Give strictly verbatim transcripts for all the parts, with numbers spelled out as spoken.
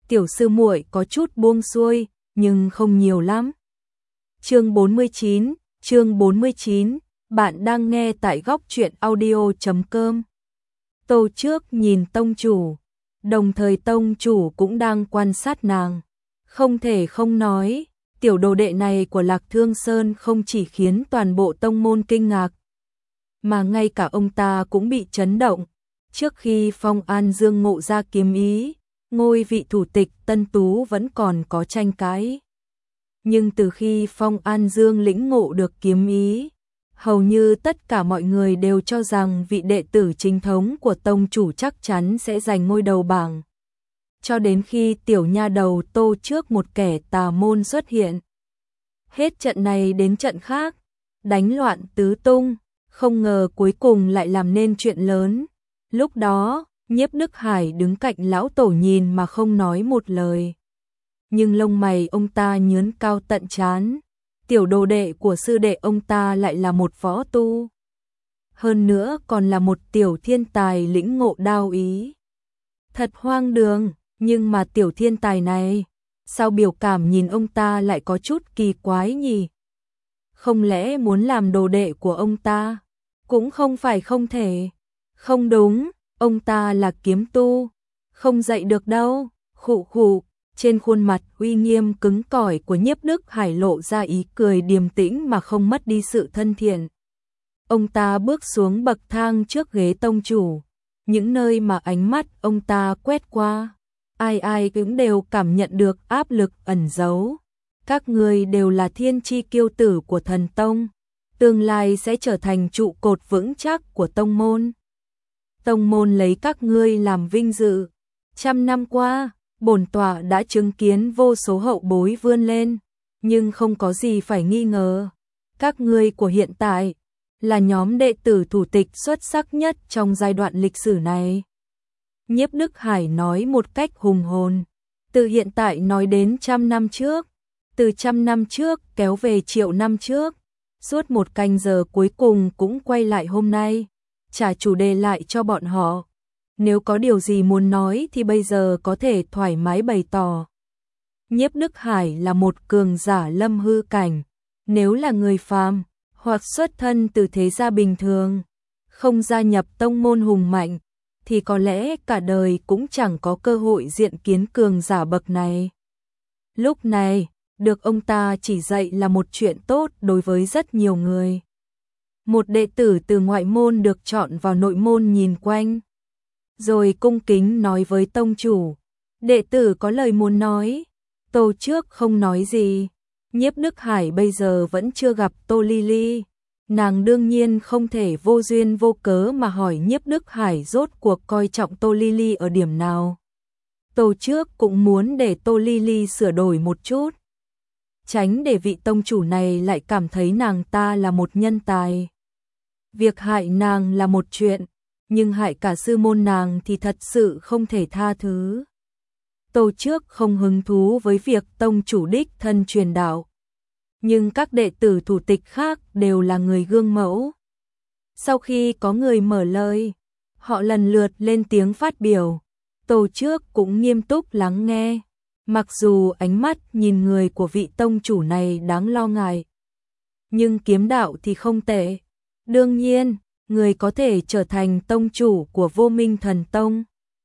tiểu sư muội có chút buông xuôi, nhưng không nhiều lắm. Chương bốn mươi chín, chương bốn mươi chín, bạn đang nghe tại góc truyện audio chấm com. Tô Trước nhìn tông chủ, đồng thời tông chủ cũng đang quan sát nàng. Không thể không nói, tiểu đồ đệ này của Lạc Thương Sơn không chỉ khiến toàn bộ tông môn kinh ngạc, mà ngay cả ông ta cũng bị chấn động. Trước khi Phong An Dương ngộ ra kiếm ý, ngôi vị thủ tịch Tân Tú vẫn còn có tranh cãi. Nhưng từ khi Phong An Dương lĩnh ngộ được kiếm ý, hầu như tất cả mọi người đều cho rằng vị đệ tử chính thống của tông chủ chắc chắn sẽ giành ngôi đầu bảng. Cho đến khi tiểu nha đầu Tô Trước một kẻ tà môn xuất hiện. Hết trận này đến trận khác, đánh loạn tứ tung, không ngờ cuối cùng lại làm nên chuyện lớn. Lúc đó, Nhiếp Đức Hải đứng cạnh lão tổ nhìn mà không nói một lời. Nhưng lông mày ông ta nhướn cao tận trán. Tiểu đồ đệ của sư đệ ông ta lại là một võ tu. Hơn nữa còn là một tiểu thiên tài lĩnh ngộ đao ý. Thật hoang đường, nhưng mà tiểu thiên tài này, sao biểu cảm nhìn ông ta lại có chút kỳ quái nhỉ? Không lẽ muốn làm đồ đệ của ông ta? Cũng không phải không thể. Không đúng, ông ta là kiếm tu, không dạy được đâu. Khụ khụ, trên khuôn mặt uy nghiêm cứng cỏi của Nhiếp Đức Hải lộ ra ý cười điềm tĩnh mà không mất đi sự thân thiện. Ông ta bước xuống bậc thang trước ghế tông chủ, những nơi mà ánh mắt ông ta quét qua, ai ai cũng đều cảm nhận được áp lực ẩn giấu. Các người đều là thiên chi kiêu tử của thần tông, tương lai sẽ trở thành trụ cột vững chắc của tông môn. Tông môn lấy các ngươi làm vinh dự. Trăm năm qua, bổn tọa đã chứng kiến vô số hậu bối vươn lên, nhưng không có gì phải nghi ngờ. Các ngươi của hiện tại là nhóm đệ tử thủ tịch xuất sắc nhất trong giai đoạn lịch sử này. Nhiếp Đức Hải nói một cách hùng hồn, từ hiện tại nói đến trăm năm trước, từ trăm năm trước kéo về triệu năm trước, suốt một canh giờ cuối cùng cũng quay lại hôm nay, trả chủ đề lại cho bọn họ. Nếu có điều gì muốn nói thì bây giờ có thể thoải mái bày tỏ. Nhiếp Đức Hải là một cường giả lâm hư cảnh, nếu là người phàm hoặc xuất thân từ thế gia bình thường, không gia nhập tông môn hùng mạnh, thì có lẽ cả đời cũng chẳng có cơ hội diện kiến cường giả bậc này. Lúc này, được ông ta chỉ dạy là một chuyện tốt đối với rất nhiều người. Một đệ tử từ ngoại môn được chọn vào nội môn nhìn quanh, rồi cung kính nói với tông chủ, đệ tử có lời muốn nói. Tô Trước không nói gì. Nhiếp Đức Hải bây giờ vẫn chưa gặp Tô Ly Ly, nàng đương nhiên không thể vô duyên vô cớ mà hỏi Nhiếp Đức Hải rốt cuộc coi trọng Tô Ly Ly ở điểm nào. Tô Trước cũng muốn để Tô Ly Ly sửa đổi một chút, tránh để vị tông chủ này lại cảm thấy nàng ta là một nhân tài. Việc hại nàng là một chuyện, nhưng hại cả sư môn nàng thì thật sự không thể tha thứ. Tô Trước không hứng thú với việc tông chủ đích thân truyền đạo, nhưng các đệ tử thủ tịch khác đều là người gương mẫu. Sau khi có người mở lời, họ lần lượt lên tiếng phát biểu. Tô Trước cũng nghiêm túc lắng nghe, mặc dù ánh mắt nhìn người của vị tông chủ này đáng lo ngại, nhưng kiếm đạo thì không tệ. Đương nhiên, người có thể trở thành tông chủ của Vô Minh Thần Tông,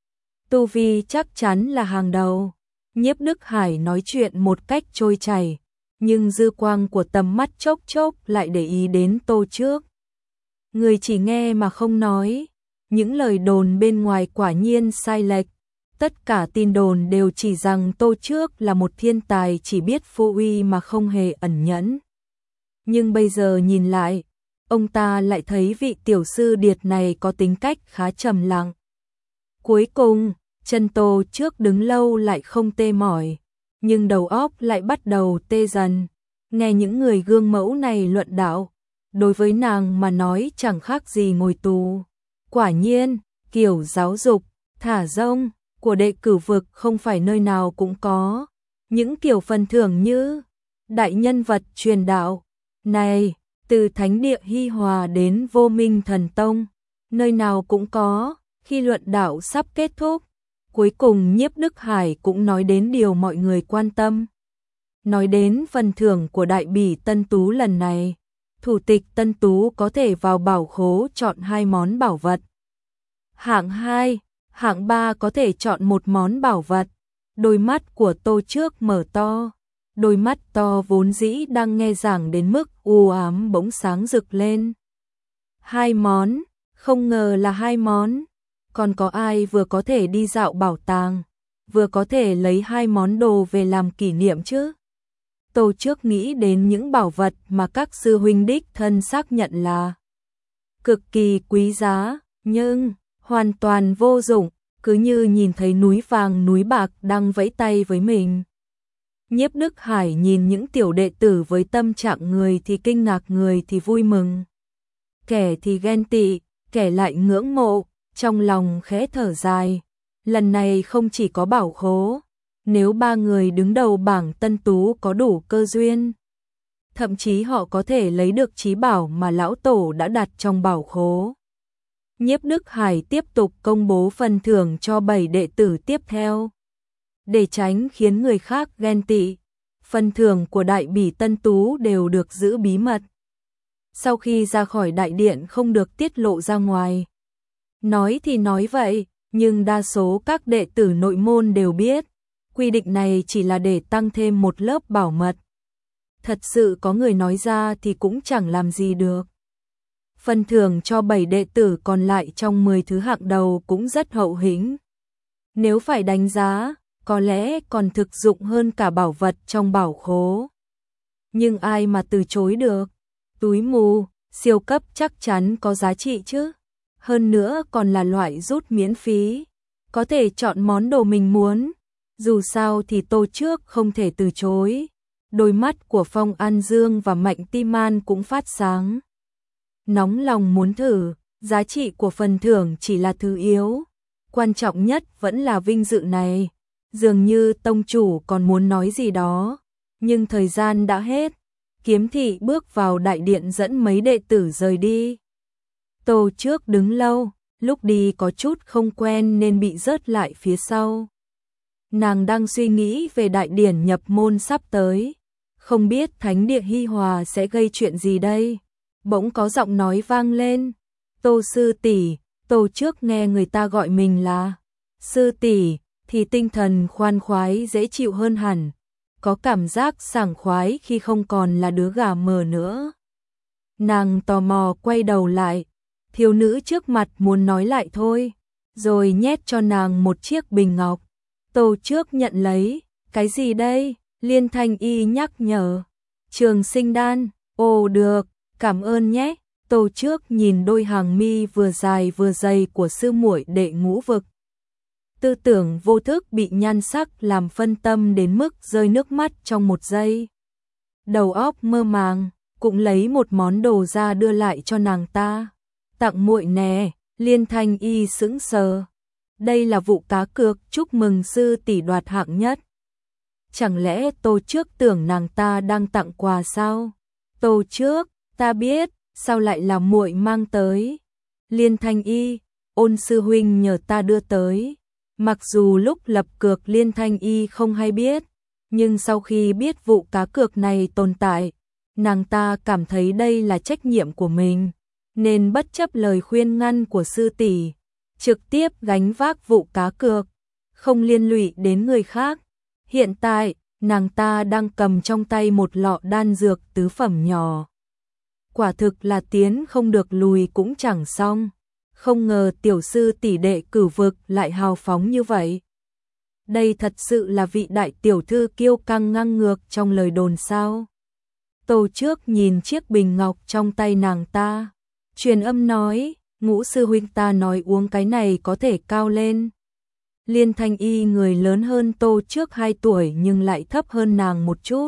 tu vi chắc chắn là hàng đầu. Nhiếp Đức Hải nói chuyện một cách trôi chảy, nhưng dư quang của tầm mắt chốc chốc lại để ý đến Tô Trước. Người chỉ nghe mà không nói, những lời đồn bên ngoài quả nhiên sai lệch. Tất cả tin đồn đều chỉ rằng Tô Trước là một thiên tài chỉ biết phô uy mà không hề ẩn nhẫn. Nhưng bây giờ nhìn lại, ông ta lại thấy vị tiểu sư điệt này có tính cách khá trầm lặng. Cuối cùng, chân Tô Trước đứng lâu lại không tê mỏi, nhưng đầu óc lại bắt đầu tê dần. Nghe những người gương mẫu này luận đạo, đối với nàng mà nói chẳng khác gì ngồi tù. Quả nhiên, kiểu giáo dục, thả rông của đệ cửu vực không phải nơi nào cũng có. Những kiểu phần thưởng như đại nhân vật truyền đạo này, từ thánh địa Hy Hòa đến Vô Minh Thần Tông, nơi nào cũng có. Khi luận đạo sắp kết thúc, Cuối cùng Nhiếp Đức Hải cũng nói đến điều mọi người quan tâm. Nói đến phần thưởng của đại bỉ Tân Tú lần này, thủ tịch Tân Tú có thể vào bảo khố chọn hai món bảo vật. Hạng hai, hạng ba có thể chọn một món bảo vật. Đôi mắt của Tô Trước mở to, đôi mắt to vốn dĩ đang nghe giảng đến mức u ám bỗng sáng rực lên. Hai món, không ngờ là hai món. Còn có ai vừa có thể đi dạo bảo tàng, vừa có thể lấy hai món đồ về làm kỷ niệm chứ? Tô Trước nghĩ đến những bảo vật mà các sư huynh đích thân xác nhận là cực kỳ quý giá, nhưng hoàn toàn vô dụng, cứ như nhìn thấy núi vàng núi bạc đang vẫy tay với mình. Nhiếp Đức Hải nhìn những tiểu đệ tử với tâm trạng người thì kinh ngạc người thì vui mừng. Kẻ thì ghen tị, kẻ lại ngưỡng mộ, trong lòng khẽ thở dài. Lần này không chỉ có bảo khố, nếu ba người đứng đầu bảng Tân Tú có đủ cơ duyên, thậm chí họ có thể lấy được trí bảo mà lão tổ đã đặt trong bảo khố. Nhiếp Đức Hải tiếp tục công bố phần thưởng cho bảy đệ tử tiếp theo. Để tránh khiến người khác ghen tị, phần thưởng của đại bỉ Tân Tú đều được giữ bí mật. Sau khi ra khỏi đại điện không được tiết lộ ra ngoài. Nói thì nói vậy, nhưng đa số các đệ tử nội môn đều biết, quy định này chỉ là để tăng thêm một lớp bảo mật. Thật sự có người nói ra thì cũng chẳng làm gì được. Phần thưởng cho bảy đệ tử còn lại trong mười thứ hạng đầu cũng rất hậu hĩnh. Nếu phải đánh giá, có lẽ còn thực dụng hơn cả bảo vật trong bảo khố. Nhưng ai mà từ chối được? Túi mù, siêu cấp chắc chắn có giá trị chứ. Hơn nữa còn là loại rút miễn phí. Có thể chọn món đồ mình muốn. Dù sao thì Tô Trước không thể từ chối. Đôi mắt của Phong An Dương và Mạnh Ti Man cũng phát sáng. Nóng lòng muốn thử, giá trị của phần thưởng chỉ là thứ yếu. Quan trọng nhất vẫn là vinh dự này. Dường như tông chủ còn muốn nói gì đó. Nhưng thời gian đã hết. Kiếm thị bước vào đại điện dẫn mấy đệ tử rời đi. Tô Trước đứng lâu, lúc đi có chút không quen nên bị rớt lại phía sau. Nàng đang suy nghĩ về đại điển nhập môn sắp tới. Không biết thánh địa Hi Hòa sẽ gây chuyện gì đây. Bỗng có giọng nói vang lên. Tô sư tỷ. Tô Trước nghe người ta gọi mình là sư tỷ thì tinh thần khoan khoái dễ chịu hơn hẳn. Có cảm giác sảng khoái khi không còn là đứa gà mờ nữa. Nàng tò mò quay đầu lại. Thiếu nữ trước mặt muốn nói lại thôi. Rồi nhét cho nàng một chiếc bình ngọc. Tô Trước nhận lấy. Cái gì đây? Liên Thanh Y nhắc nhở. Trường sinh đan. Ồ được, cảm ơn nhé. Tô Trước nhìn đôi hàng mi vừa dài vừa dày của sư muội đệ ngũ vực. Tư tưởng vô thức bị nhan sắc làm phân tâm đến mức rơi nước mắt trong một giây. Đầu óc mơ màng, cũng lấy một món đồ ra đưa lại cho nàng ta. Tặng muội nè. Liên Thanh Y sững sờ. Đây là vụ cá cược chúc mừng sư tỷ đoạt hạng nhất. Chẳng lẽ Tô Trước tưởng nàng ta đang tặng quà sao? Tô Trước, ta biết, sao lại là muội mang tới? Liên Thanh Y, Ôn sư huynh nhờ ta đưa tới. Mặc dù lúc lập cược Liên Thanh Y không hay biết, nhưng sau khi biết vụ cá cược này tồn tại, nàng ta cảm thấy đây là trách nhiệm của mình, nên bất chấp lời khuyên ngăn của sư tỷ, trực tiếp gánh vác vụ cá cược, không liên lụy đến người khác. Hiện tại, nàng ta đang cầm trong tay một lọ đan dược tứ phẩm nhỏ. Quả thực là tiến không được lùi cũng chẳng xong. Không ngờ tiểu sư tỷ đệ cửu vực lại hào phóng như vậy. Đây thật sự là vị đại tiểu thư kiêu căng ngang ngược trong lời đồn sao? Tô Trước nhìn chiếc bình ngọc trong tay nàng ta, truyền âm nói, ngũ sư huynh ta nói uống cái này có thể cao lên. Liên Thanh Y người lớn hơn Tô Trước hai tuổi nhưng lại thấp hơn nàng một chút.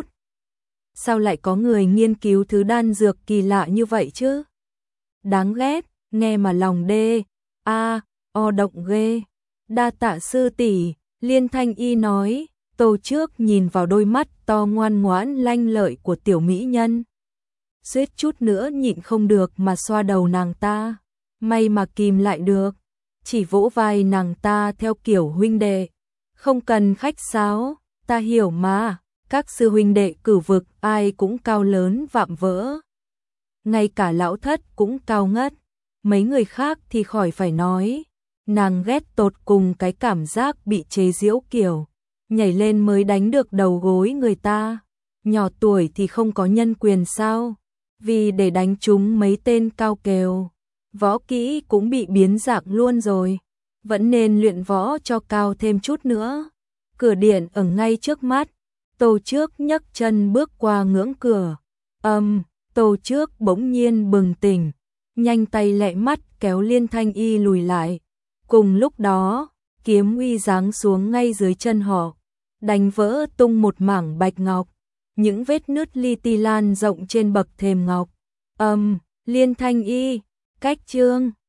Sao lại có người nghiên cứu thứ đan dược kỳ lạ như vậy chứ? Đáng ghét, nghe mà lòng đê, a, o động ghê. Đa tạ sư tỷ, Liên Thanh Y nói. Tô Trước nhìn vào đôi mắt to ngoan ngoãn lanh lợi của tiểu mỹ nhân. Suýt chút nữa nhịn không được mà xoa đầu nàng ta. May mà kìm lại được. chỉ vỗ vai nàng ta theo kiểu huynh đệ. Không cần khách sáo, ta hiểu mà, các sư huynh đệ cử vực ai cũng cao lớn vạm vỡ. Ngay cả lão thất cũng cao ngất, mấy người khác thì khỏi phải nói. Nàng ghét tột cùng cái cảm giác bị chế giễu kiểu, nhảy lên mới đánh được đầu gối người ta. Nhỏ tuổi thì không có nhân quyền sao? Vì để đánh trúng mấy tên cao kèo, võ kỹ cũng bị biến dạng luôn rồi. Vẫn nên luyện võ cho cao thêm chút nữa. Cửa điện ở ngay trước mắt, Tô Trước nhấc chân bước qua ngưỡng cửa. Âm, um, Tô Trước bỗng nhiên bừng tỉnh, nhanh tay lẹ mắt kéo Liên Thanh Y lùi lại. Cùng lúc đó, kiếm uy giáng xuống ngay dưới chân họ, đánh vỡ tung một mảng bạch ngọc, những vết nứt li ti lan rộng trên bậc thềm ngọc. Âm, um, Liên Thanh Y, cách chương